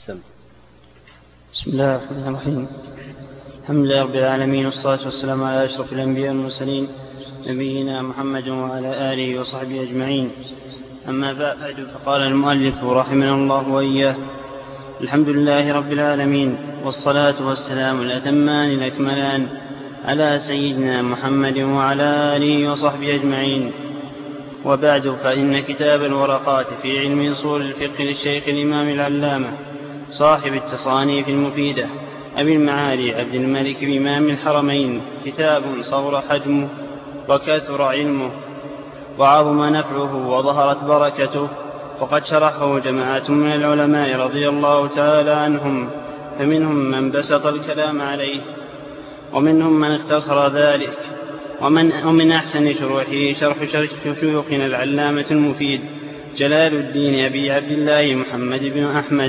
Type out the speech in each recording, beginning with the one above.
بسم الله الرحمن الرحيم. الحمد لله رب العالمين، والصلاة والسلام على أشرف الأنبياء والمرسلين نبينا محمد وعلى آله وصحبه أجمعين. أما بعد، فقال المؤلف رحمه الله وإياه: الحمد لله رب العالمين، والصلاة والسلام الأتمان الأكملان على سيدنا محمد وعلى آله وصحبه أجمعين. وبعد، فإن كتاب الورقات في علم أصول الفقه للشيخ الإمام العلامة صاحب التصانيف المفيدة أبي المعالي عبد الملك إمام الحرمين كتاب صغر حجمه وكثر علمه وعظم نفعه وظهرت بركته، وقد شرحه جماعة من العلماء رضي الله تعالى عنهم، فمنهم من بسط الكلام عليه ومنهم من اختصر ذلك، ومن أحسن شروحه شرح شيوخنا العلامة المفيد جلال الدين أبي عبد الله محمد بن أحمد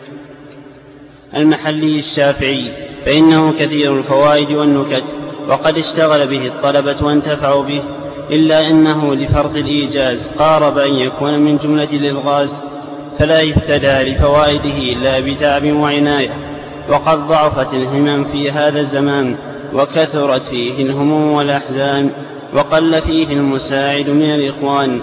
المحلي الشافعي، فإنه كثير الفوائد والنكت، وقد اشتغل به الطلبة وانتفعوا به، إلا أنه لفرط الإيجاز قارب أن يكون من جملة الإلغاز، فلا يفتدى لفوائده إلا بتعب وعناية. وقد ضعفت الهمم في هذا الزمان، وكثرت فيه الهموم والأحزان، وقل فيه المساعد من الإخوان،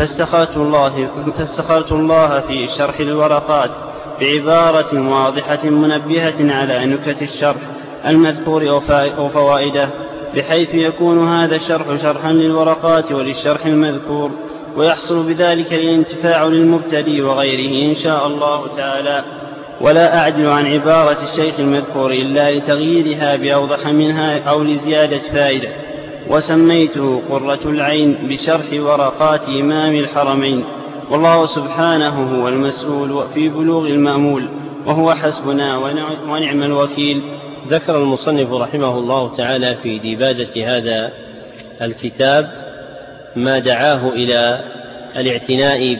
فاستخرت الله في شرح الورقات بعبارة واضحة منبهة على نكت الشرح المذكور وفوائده، بحيث يكون هذا الشرح شرحا للورقات وللشرح المذكور، ويحصل بذلك الانتفاع للمبتدئ وغيره إن شاء الله تعالى. ولا أعدل عن عبارة الشيخ المذكور إلا لتغييرها بأوضح منها أو لزيادة فائدة، وسميته قرة العين بشرح ورقات إمام الحرمين، والله سبحانه هو المسؤول في بلوغ المأمول، وهو حسبنا ونعم الوكيل. ذكر المصنف رحمه الله تعالى في ديباجة هذا الكتاب ما دعاه إلى الاعتناء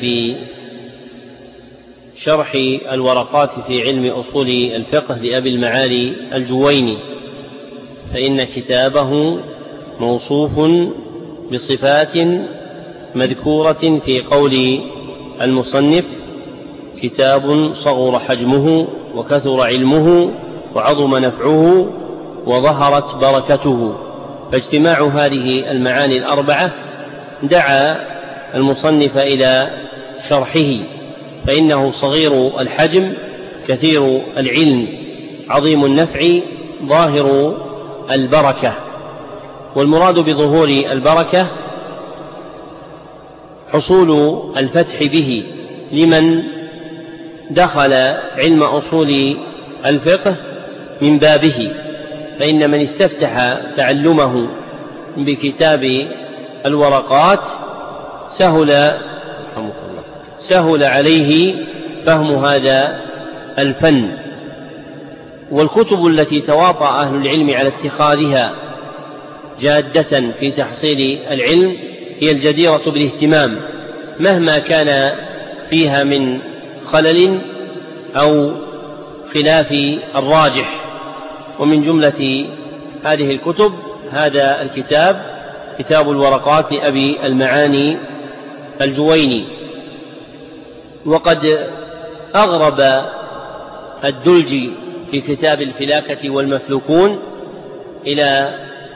بشرح الورقات في علم أصول الفقه لأبي المعالي الجويني، فإن كتابه موصوف بصفات مذكورة في قول المصنف: كتاب صغر حجمه وكثر علمه وعظم نفعه وظهرت بركته. فاجتماع هذه المعاني الأربعة دعا المصنف إلى شرحه، فإنه صغير الحجم كثير العلم عظيم النفع ظاهر البركة. والمراد بظهور البركة حصول الفتح به لمن دخل علم أصول الفقه من بابه، فإن من استفتح تعلمه بكتاب الورقات سهل عليه فهم هذا الفن. والكتب التي تواطأ أهل العلم على اتخاذها جادة في تحصيل العلم هي الجديرة بالاهتمام، مهما كان فيها من خلل أو خلاف الراجح. ومن جملة هذه الكتب هذا الكتاب، كتاب الورقات لأبي المعالي الجويني. وقد أغرب الدلجي في كتاب الفلاكة والمفلوكون إلى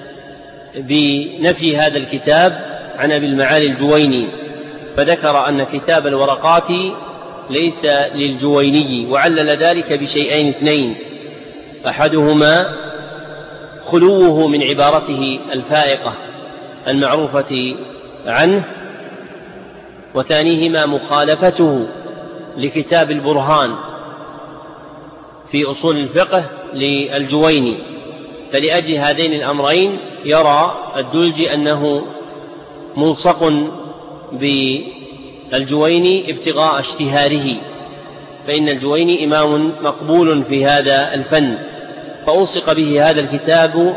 بنفي هذا الكتاب عن أبي المعالي الجويني، فذكر أن كتاب الورقات ليس للجويني، وعلل ذلك بشيئين اثنين: أحدهما خلوه من عبارته الفائقة المعروفة عنه، وثانيهما مخالفته لكتاب البرهان في أصول الفقه للجويني. فلأجل هذين الأمرين يرى الدلجي أنه ملصق بالجويني ابتغاء اشتهاره، فإن الجويني إمام مقبول في هذا الفن، فألصق به هذا الكتاب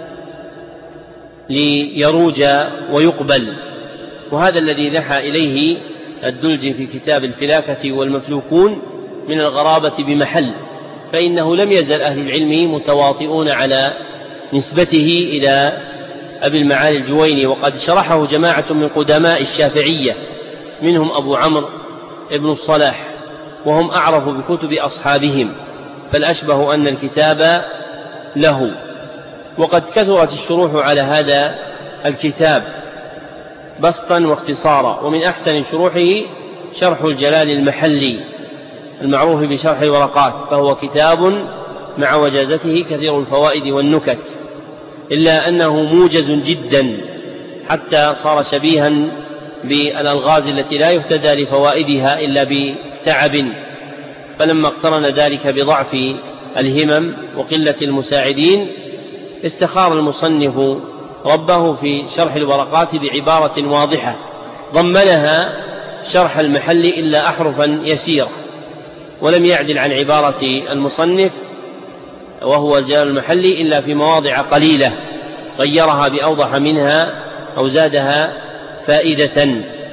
ليروج ويقبل. وهذا الذي نحى إليه الدلجي في كتاب الفلاكة والمفلوكون من الغرابة بمحل، فإنه لم يزل أهل العلم متواطئون على نسبته إلى أبي المعالي الجويني، وقد شرحه جماعة من قدماء الشافعية، منهم أبو عمرو ابن الصلاح وهم أعرف بكتب أصحابهم، فالأشبه أن الكتاب له. وقد كثرت الشروح على هذا الكتاب بسطا واختصارا، ومن أحسن شروحه شرح الجلال المحلي المعروف بشرح الورقات، فهو كتاب مع وجازته كثير الفوائد والنكت، إلا أنه موجز جدا حتى صار شبيها بالألغاز التي لا يهتدى لفوائدها إلا بتعب، فلما اقترن ذلك بضعف الهمم وقلة المساعدين استخار المصنف ربه في شرح الورقات بعبارة واضحة ضمنها شرح المحل إلا أحرفا يسيرة، ولم يعدل عن عبارة المصنف وهو الجلال المحلي إلا في مواضع قليلة غيرها بأوضح منها أو زادها فائدة،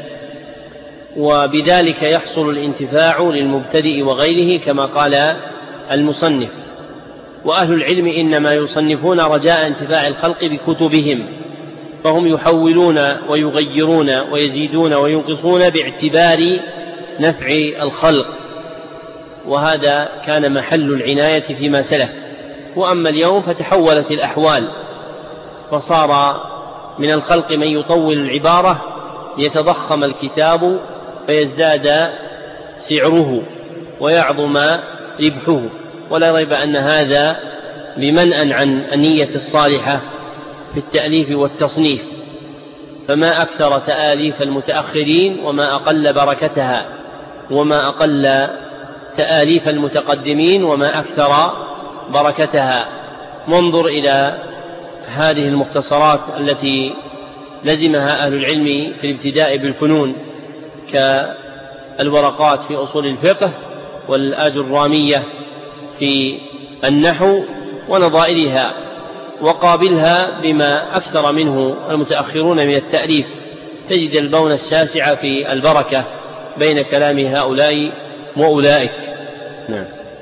وبذلك يحصل الانتفاع للمبتدئ وغيره كما قال المصنف. وأهل العلم إنما يصنفون رجاء انتفاع الخلق بكتبهم، فهم يحولون ويغيرون ويزيدون وينقصون باعتبار نفع الخلق، وهذا كان محل العناية فيما سلف. وأما اليوم فتحولت الأحوال، فصار من الخلق من يطول العبارة ليتضخم الكتاب فيزداد سعره ويعظم ربحه، ولا ريب أن هذا بمنأ عن النية الصالحة في التأليف والتصنيف، فما أكثر تآليف المتأخرين وما أقل بركتها، وما أقل تآليف المتقدمين وما أكثر بركتها. وانظر إلى هذه المختصرات التي لزمها أهل العلم في الابتداء بالفنون كالورقات في أصول الفقه والآجرامية في النحو ونظائرها، وقابلها بما أكثر منه المتأخرون من التأليف، تجد البون الشاسع في البركة بين كلام هؤلاء وأولئك. نعم.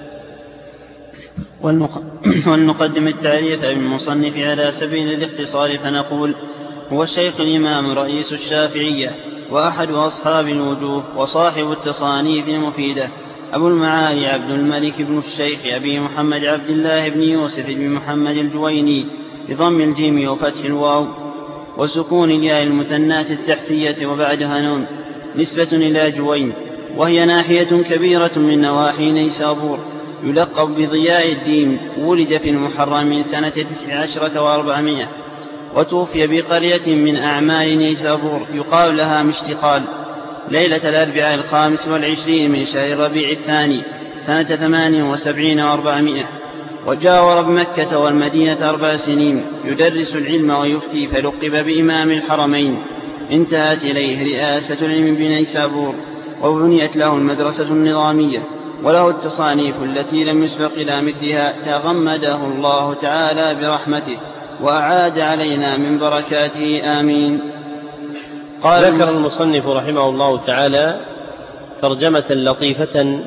ولنقدم التعريف بالمصنف على سبيل الاختصار فنقول: هو الشيخ الإمام رئيس الشافعية وأحد أصحاب الوجوه وصاحب التصانيف المفيدة، أبو المعالي عبد الملك بن الشيخ أبي محمد عبد الله بن يوسف بن محمد الجويني بضم الجيم وفتح الواو وسكون الياء المثناة التحتية وبعدها نون، نسبة إلى جوين، وهي ناحية كبيرة من نواحي نيسابور، يلقب بضياء الدين. ولد في المحرم سنة 19 و400، وتوفي بقرية من أعمال نيسابور يقال لها مشتقال ليلة الأربعاء 25 من شهر ربيع الثاني سنة 78 و400، وجاور بمكة والمدينة 4 سنين يدرس العلم ويفتي، فلقب بإمام الحرمين. انتهت إليه رئاسة العلم بنيسابور، وبنيت له المدرسة النظامية، وله التصانيف التي لم يسبق إلى مثلها، تغمده الله تعالى برحمته وأعاد علينا من بركاته آمين. ذكر المصنف رحمه الله تعالى ترجمة لطيفة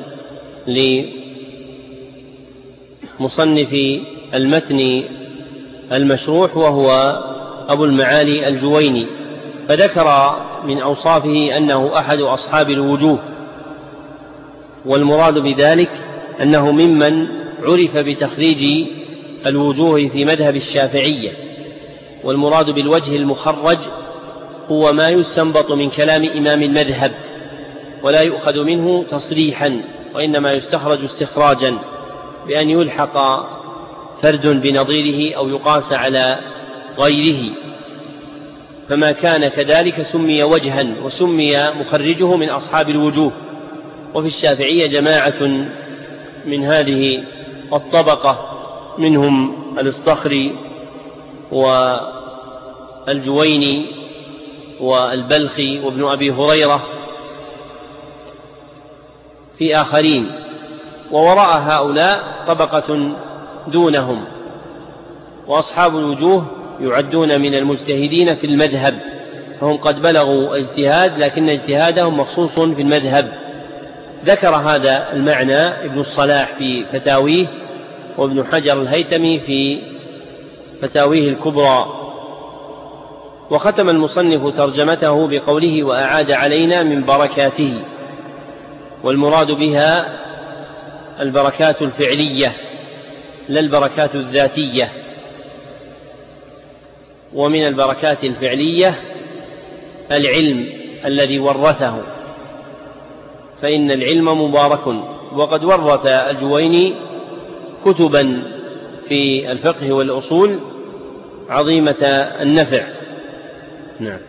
لمصنف المتن المشروح وهو أبو المعالي الجويني، فذكر من أوصافه أنه أحد أصحاب الوجوه، والمراد بذلك أنه ممن عرف بتخريج الوجوه في مذهب الشافعية، والمراد بالوجه المخرج هو ما يستنبط من كلام إمام المذهب ولا يؤخذ منه تصريحا، وإنما يستخرج استخراجا بأن يلحق فرد بنظيره أو يقاس على غيره، فما كان كذلك سمي وجها وسمي مخرجه من أصحاب الوجوه. وفي الشافعية جماعة من هذه الطبقة، منهم الاسطخري والجويني والبلخي وابن أبي هريرة في آخرين، ووراء هؤلاء طبقة دونهم، وأصحاب الوجوه يعدون من المجتهدين في المذهب، فهم قد بلغوا اجتهاد لكن اجتهادهم مخصوص في المذهب. ذكر هذا المعنى ابن الصلاح في فتاويه، وابن حجر الهيتمي في فتاويه الكبرى. وختم المصنف ترجمته بقوله: وأعاد علينا من بركاته، والمراد بها البركات الفعلية لا البركات الذاتية. ومن البركات الفعلية العلم الذي ورثه، فإن العلم مبارك، وقد ورث الجويني كتبا في الفقه والأصول عظيمة النفع. نعم.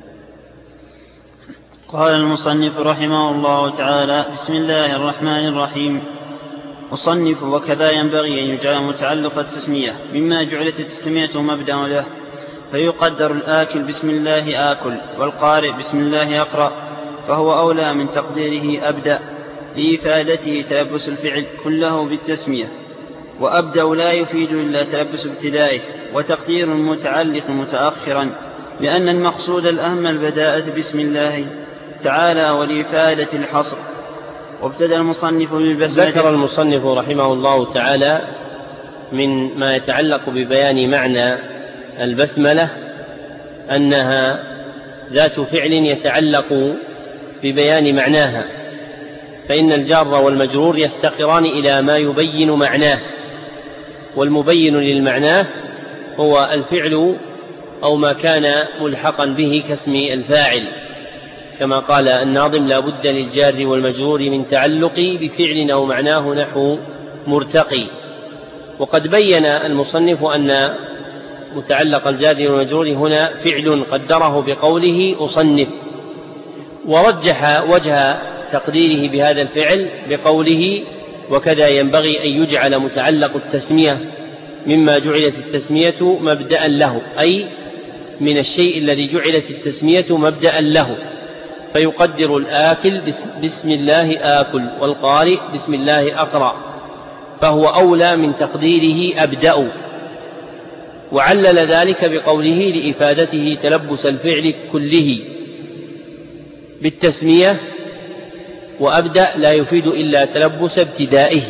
قال المصنف رحمه الله تعالى: بسم الله الرحمن الرحيم. مصنف: وكذا ينبغي أن يجعل متعلق التسمية مما جعلت التسمية مبدأ له، فيقدر الآكل بسم الله آكل، والقارئ بسم الله أقرأ، فهو أولى من تقديره أبدأ لإفادته تلبس الفعل كله بالتسمية، وأبدأ لا يفيد إلا تلبس ابتدائه، وتقدير المتعلق متأخرا، لأن المقصود الأهم البداءة بسم الله تعالى ولإفادة الحصر. وابتدأ المصنف بالبسملة. ذكر المصنف رحمه الله تعالى من ما يتعلق ببيان معنى البسملة أنها ذات فعل يتعلق ببيان معناها، فإن الجار والمجرور يفتقران إلى ما يبين معناه، والمبين للمعناه هو الفعل أو ما كان ملحقا به كاسم الفاعل، كما قال الناظم: لا بد للجار والمجرور من تعلق بفعل أو معناه نحو مرتقي. وقد بين المصنف أن متعلق الجار والمجرور هنا فعل قدره بقوله أصنف، ورجح وجه تقديره بهذا الفعل بقوله: وكذا ينبغي أن يجعل متعلق التسمية مما جعلت التسمية مبدأ له، أي من الشيء الذي جعلت التسمية مبدأ له، فيقدر الآكل بسم الله آكل، والقارئ بسم الله أقرأ، فهو أولى من تقديره أبدأ. وعلل ذلك بقوله: لإفادته تلبس الفعل كله بالتسمية، وأبدأ لا يفيد إلا تلبس ابتدائه.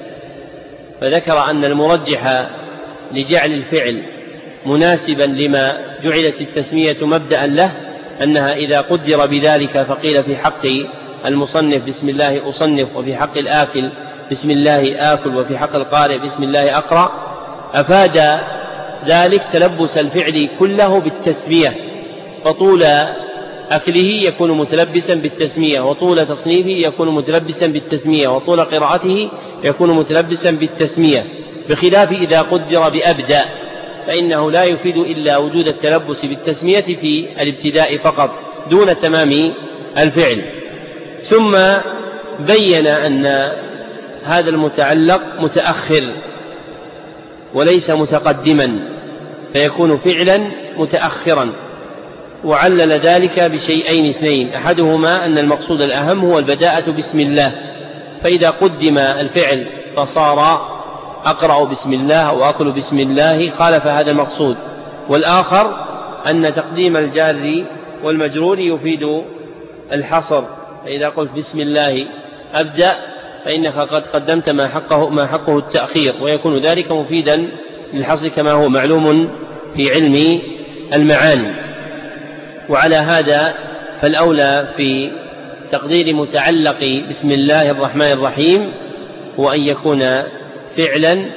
فذكر أن المرجح لجعل الفعل مناسبا لما جعلت التسمية مبدأ له أنها إذا قدر بذلك فقيل في حق المصنف بسم الله أصنف، وفي حق الآكل بسم الله آكل، وفي حق القارئ بسم الله أقرأ، أفاد ذلك تلبس الفعل كله بالتسمية، فطول أكله يكون متلبسا بالتسمية، وطول تصنيفه يكون متلبسا بالتسمية، وطول قراءته يكون متلبسا بالتسمية، بخلاف إذا قدر بأبدأ فإنه لا يفيد إلا وجود التلبس بالتسمية في الابتداء فقط دون تمام الفعل. ثم بين أن هذا المتعلق متأخر وليس متقدما، فيكون فعلا متأخرا، وعلل ذلك بشيئين اثنين: أحدهما أن المقصود الأهم هو البداءة بسم الله، فإذا قدم الفعل فصار أقرأ بسم الله وأكل بسم الله خالف هذا المقصود. والآخر أن تقديم الجار والمجرور يفيد الحصر، فإذا قلت بسم الله أبدأ فإنك قد قدمت ما حقه التأخير، ويكون ذلك مفيدا للحصر كما هو معلوم في علم المعاني. وعلى هذا فالأولى في تقدير متعلق بسم الله الرحمن الرحيم هو أن يكون فعلا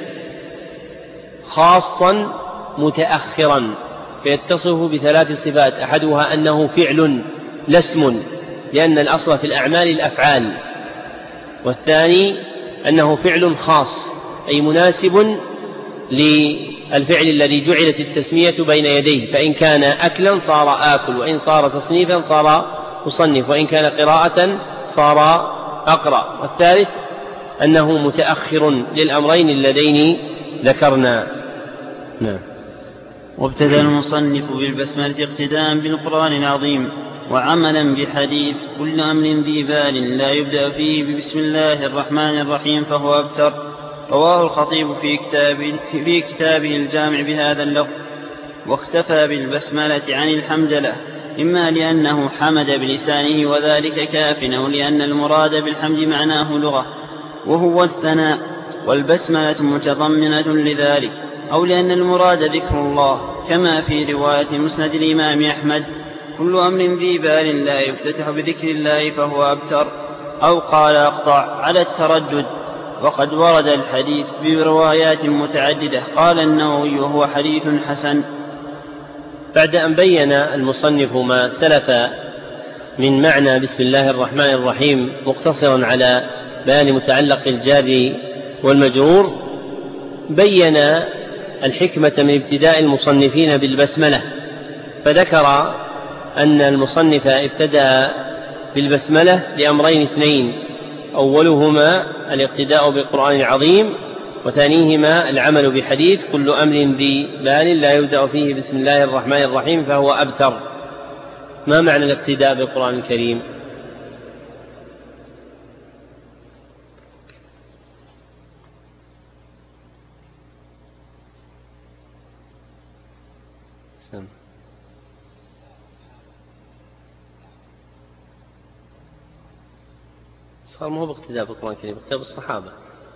خاصا متأخرا، فيتصف بثلاث صفات: أحدها أنه فعل لا اسم، لأن الأصل في الأعمال الأفعال، والثاني أنه فعل خاص أي مناسب للفعل الذي جعلت التسمية بين يديه، فإن كان أكلا صار آكل، وإن صار تصنيفا صار أصنف، وإن كان قراءة صار أقرأ، والثالث أنه متأخر للأمرين اللذين ذكرنا. نعم. وابتدأ المصنف بالبسملة اقتداء بالقرآن العظيم وعملا بحديث: كل أمر ذي بال لا يبدأ فيه ببسم الله الرحمن الرحيم فهو أبتر. رواه الخطيب في كتابه الجامع بهذا اللفظ، واختفى بالبسملة عن الحمدلة، إما لأنه حمد بلسانه وذلك كاف، أو لأن المراد بالحمد معناه لغة وهو الثناء، والبسملة متضمنة لذلك، أو لأن المراد ذكر الله، كما في رواية مسند الإمام أحمد: كل أمر ذي بال لا يفتتح بذكر الله فهو أبتر. أو قال أقطع على التردد، وقد ورد الحديث بروايات متعددة. قال النووي وهو حديث حسن. بعد أن بين المصنف ما سلف من معنى بسم الله الرحمن الرحيم مقتصرا على بيان متعلق الجار والمجرور، بين الحكمة من ابتداء المصنفين بالبسملة، فذكر أن المصنف ابتدأ بالبسملة لأمرين اثنين: أولهما الاقتداء بالقرآن العظيم، وثانيهما العمل بحديث كل أمر ذي بال لا يبدأ فيه بسم الله الرحمن الرحيم فهو أبتر. ما معنى الاقتداء بالقرآن الكريم؟ صار مو باقتداء بالقرآن الكريم، باقتداء بالصحابة.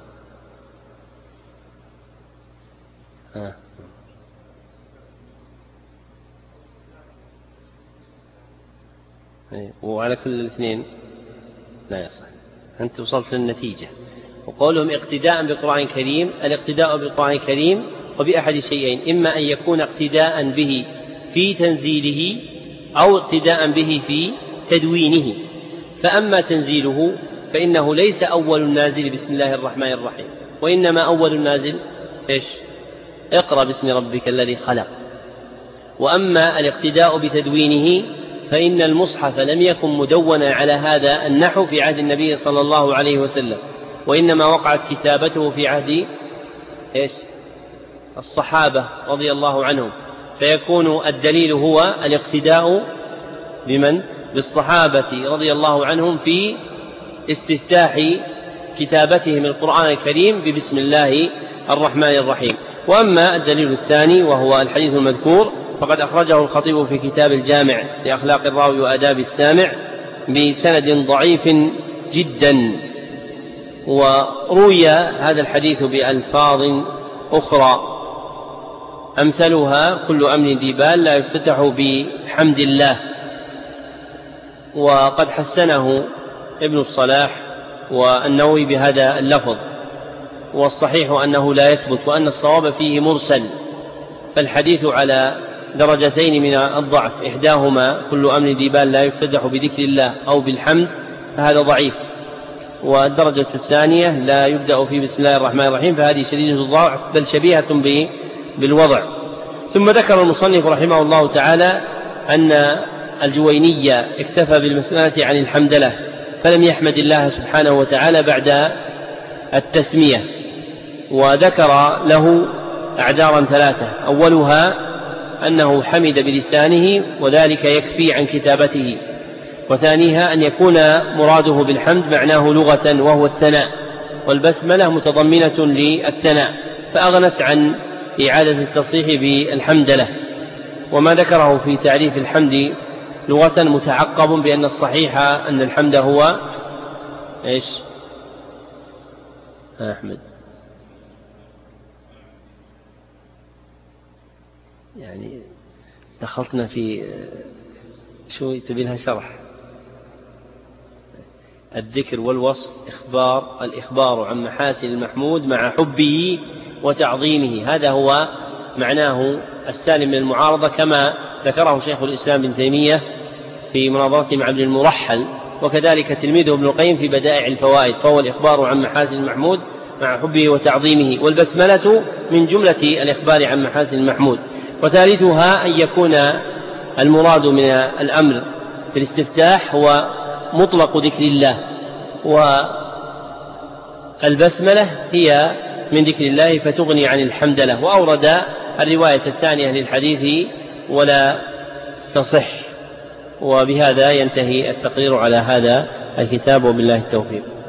وعلى كل الاثنين لا يصح، أنت وصلت للنتيجة. وقولهم اقتداء بالقرآن الكريم، الاقتداء بالقرآن الكريم وبأحد شيئين: إما أن يكون اقتداء به في تنزيله، أو اقتداء به في تدوينه. فأما تنزيله فإنه ليس أول النازل بسم الله الرحمن الرحيم، وإنما أول النازل إيش؟ اقرأ باسم ربك الذي خلق. وأما الاقتداء بتدوينه فإن المصحف لم يكن مدونا على هذا النحو في عهد النبي صلى الله عليه وسلم، وإنما وقعت كتابته في عهد الصحابة رضي الله عنهم، فيكون الدليل هو الاقتداء بمن؟ بالصحابة رضي الله عنهم في استفتاح كتابتهم القرآن الكريم ببسم الله الرحمن الرحيم. وأما الدليل الثاني وهو الحديث المذكور فقد أخرجه الخطيب في كتاب الجامع لأخلاق الراوي وآداب السامع بسند ضعيف جدا. وروي هذا الحديث بألفاظ أخرى أمثلها كل أمر ذي بال لا يفتتح بحمد الله، وقد حسنه ابن الصلاح والنووي بهذا اللفظ، والصحيح أنه لا يثبت، وأن الصواب فيه مرسل. فالحديث على درجتين من الضعف: إحداهما كل أمر ذي بال لا يفتتح بذكر الله أو بالحمد، فهذا ضعيف، والدرجة الثانية لا يبدأ في بسم الله الرحمن الرحيم، فهذه شديدة الضعف بل شبيهة بالوضع. ثم ذكر المصنف رحمه الله تعالى أن الجويني اكتفى بالبسملة عن الحمدلة، فلم يحمد الله سبحانه وتعالى بعد التسمية، وذكر له أعذارا ثلاثة: أولها أنه حمد بلسانه وذلك يكفي عن كتابته، وثانيها أن يكون مراده بالحمد معناه لغة وهو الثناء، والبسملة متضمنة للثناء فأغنت عن إعادة التصريح بالحمدلة. وما ذكره في تعريف الحمد لغة متعقب بأن الصحيح أن الحمد هو إيش؟ أحمد يعني دخلتنا في شو تبي لها شرح. الذكر والوصف الإخبار عن محاسن المحمود مع حبه وتعظيمه، هذا هو معناه السالم من المعارضة، كما ذكره شيخ الإسلام ابن تيمية في مناظرته مع ابن المرحل، وكذلك تلميذه ابن القيم في بدائع الفوائد، فهو الإخبار عن محاسن المحمود مع حبه وتعظيمه، والبسملة من جملة الإخبار عن محاسن المحمود. وثالثها أن يكون المراد من الأمر في الاستفتاح هو مطلق ذكر الله، والبسملة هي من ذكر الله فتغني عن الحمدلة. وأورد الرواية الثانية للحديث ولا تصح. وبهذا ينتهي التقرير على هذا الكتاب، وبالله التوفيق.